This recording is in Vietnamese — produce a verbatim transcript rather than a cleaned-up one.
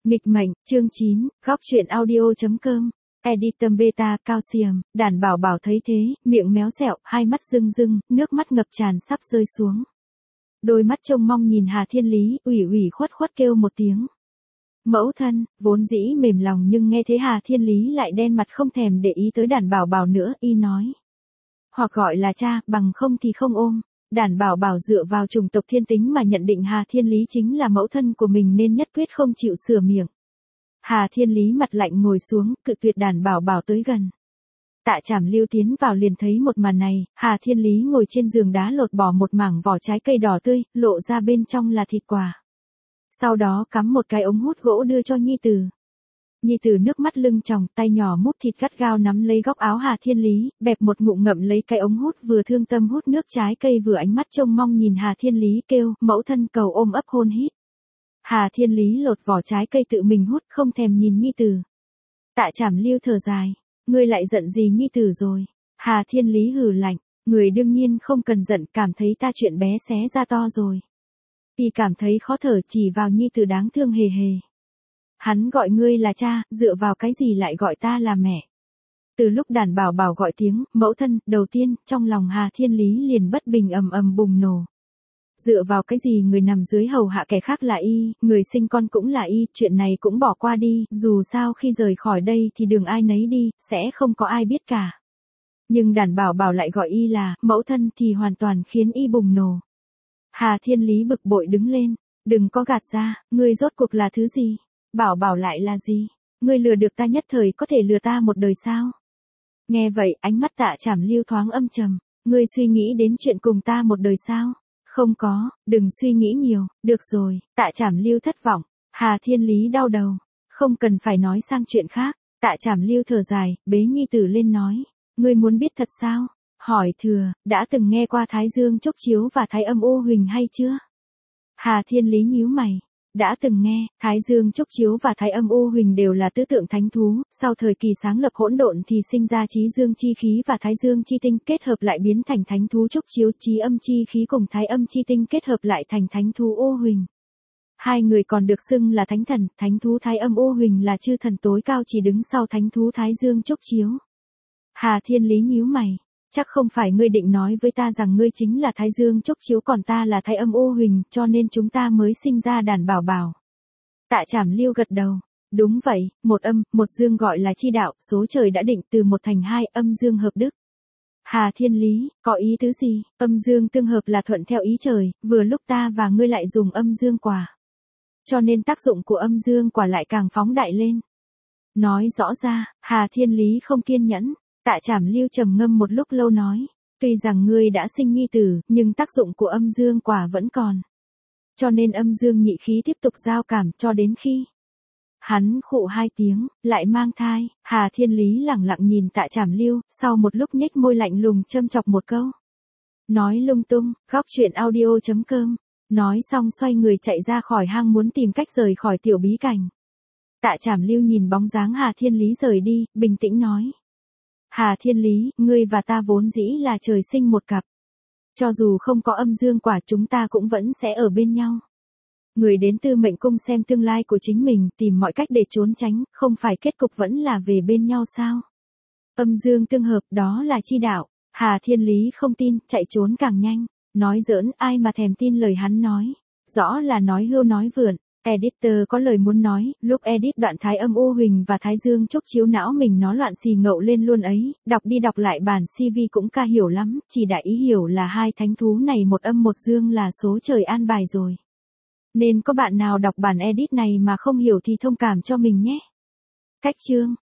Nghịch mệnh, chương chín, góc truyện audio.com. Editum beta, calcium, đàn bảo bảo thấy thế, miệng méo xẹo, hai mắt rưng rưng, nước mắt ngập tràn sắp rơi xuống. Đôi mắt trông mong nhìn Hà Thiên Lý, ủy ủy khuất khuất kêu một tiếng. Mẫu thân, vốn dĩ mềm lòng nhưng nghe thế Hà Thiên Lý lại đen mặt không thèm để ý tới đàn bảo bảo nữa, y nói. Hoặc gọi là cha, bằng không thì không ôm. Đàn bảo bảo dựa vào chủng tộc thiên tính mà nhận định Hà Thiên Lý chính là mẫu thân của mình nên nhất quyết không chịu sửa miệng. Hà Thiên Lý mặt lạnh ngồi xuống, cự tuyệt đàn bảo bảo tới gần. Tạ Trảm Lưu tiến vào liền thấy một màn này, Hà Thiên Lý ngồi trên giường đá lột bỏ một mảng vỏ trái cây đỏ tươi, lộ ra bên trong là thịt quả. Sau đó cắm một cái ống hút gỗ đưa cho nhi tử. Nhi tử nước mắt lưng tròng, tay nhỏ múc thịt gắt gao nắm lấy góc áo Hà Thiên Lý, bẹp một ngụm ngậm lấy cái ống hút, vừa thương tâm hút nước trái cây vừa ánh mắt trông mong nhìn Hà Thiên Lý kêu, mẫu thân cầu ôm ấp hôn hít. Hà Thiên Lý lột vỏ trái cây tự mình hút, không thèm nhìn nhi tử. Tạ Trảm Lưu thở dài, ngươi lại giận gì nhi tử rồi? Hà Thiên Lý hừ lạnh, người đương nhiên không cần giận, cảm thấy ta chuyện bé xé ra to rồi. Y cảm thấy khó thở, chỉ vào nhi tử đáng thương hề hề. Hắn gọi ngươi là cha, dựa vào cái gì lại gọi ta là mẹ? Từ lúc đàn bảo bảo gọi tiếng, mẫu thân, đầu tiên, trong lòng Hà Thiên Lý liền bất bình ầm ầm bùng nổ. Dựa vào cái gì người nằm dưới hầu hạ kẻ khác là y, người sinh con cũng là y, chuyện này cũng bỏ qua đi, dù sao khi rời khỏi đây thì đường ai nấy đi, sẽ không có ai biết cả. Nhưng đàn bảo bảo lại gọi y là, mẫu thân thì hoàn toàn khiến y bùng nổ. Hà Thiên Lý bực bội đứng lên, đừng có gạt ra, ngươi rốt cuộc là thứ gì? Bảo bảo lại là gì? Ngươi lừa được ta nhất thời có thể lừa ta một đời sao? Nghe vậy, ánh mắt Tạ Trảm Lưu thoáng âm trầm, ngươi suy nghĩ đến chuyện cùng ta một đời sao? Không có, đừng suy nghĩ nhiều, được rồi, Tạ Trảm Lưu thất vọng, Hà Thiên Lý đau đầu, không cần phải nói sang chuyện khác, Tạ Trảm Lưu thở dài, bế nhi tử lên nói, ngươi muốn biết thật sao? Hỏi thừa, đã từng nghe qua Thái Dương Chốc Chiếu và Thái Âm Ô Huỳnh hay chưa? Hà Thiên Lý nhíu mày. Đã từng nghe, Thái Dương Chốc Chiếu và Thái Âm Ô Huỳnh đều là tứ tượng thánh thú, sau thời kỳ sáng lập hỗn độn thì sinh ra Chí Dương chi khí và Thái Dương chi tinh kết hợp lại biến thành thánh thú Chốc Chiếu, Chí Âm chi khí cùng Thái Âm chi tinh kết hợp lại thành thánh thú Ô Huỳnh. Hai người còn được xưng là thánh thần, thánh thú Thái Âm Ô Huỳnh là chư thần tối cao chỉ đứng sau thánh thú Thái Dương Chốc Chiếu. Hà Thiên Lý nhíu mày. Chắc không phải ngươi định nói với ta rằng ngươi chính là Thái Dương Chốc Chiếu còn ta là Thái Âm Ô Huỳnh, cho nên chúng ta mới sinh ra đàn bảo bảo. Tạ Trảm Lưu gật đầu. Đúng vậy, một âm, một dương gọi là chi đạo, số trời đã định từ một thành hai, âm dương hợp đức. Hà Thiên Lý, có ý tứ gì? Âm dương tương hợp là thuận theo ý trời, vừa lúc ta và ngươi lại dùng âm dương quả. Cho nên tác dụng của âm dương quả lại càng phóng đại lên. Nói rõ ra, Hà Thiên Lý không kiên nhẫn. Tạ Trảm Lưu trầm ngâm một lúc lâu nói, tuy rằng ngươi đã sinh nhi tử, nhưng tác dụng của âm dương quả vẫn còn. Cho nên âm dương nhị khí tiếp tục giao cảm cho đến khi hắn khụ hai tiếng, lại mang thai. Hà Thiên Lý lẳng lặng nhìn Tạ Trảm Lưu, sau một lúc nhếch môi lạnh lùng châm chọc một câu. Nói lung tung, góc truyện audio.com. Nói xong xoay người chạy ra khỏi hang muốn tìm cách rời khỏi tiểu bí cảnh. Tạ Trảm Lưu nhìn bóng dáng Hà Thiên Lý rời đi, bình tĩnh nói. Hà Thiên Lý, ngươi và ta vốn dĩ là trời sinh một cặp. Cho dù không có âm dương quả chúng ta cũng vẫn sẽ ở bên nhau. Người đến Tư Mệnh Cung xem tương lai của chính mình, tìm mọi cách để trốn tránh, không phải kết cục vẫn là về bên nhau sao? Âm dương tương hợp đó là chi đạo. Hà Thiên Lý không tin, chạy trốn càng nhanh. Nói giỡn, ai mà thèm tin lời hắn nói. Rõ là nói hưu nói vượn. Editor có lời muốn nói, lúc edit đoạn Thái Âm Ô Huỳnh và Thái Dương Chốc Chiếu não mình nó loạn xì ngậu lên luôn ấy, đọc đi đọc lại bản xê vê cũng ca hiểu lắm, chỉ đại ý hiểu là hai thánh thú này một âm một dương là số trời an bài rồi. Nên có bạn nào đọc bản edit này mà không hiểu thì thông cảm cho mình nhé. Cách chương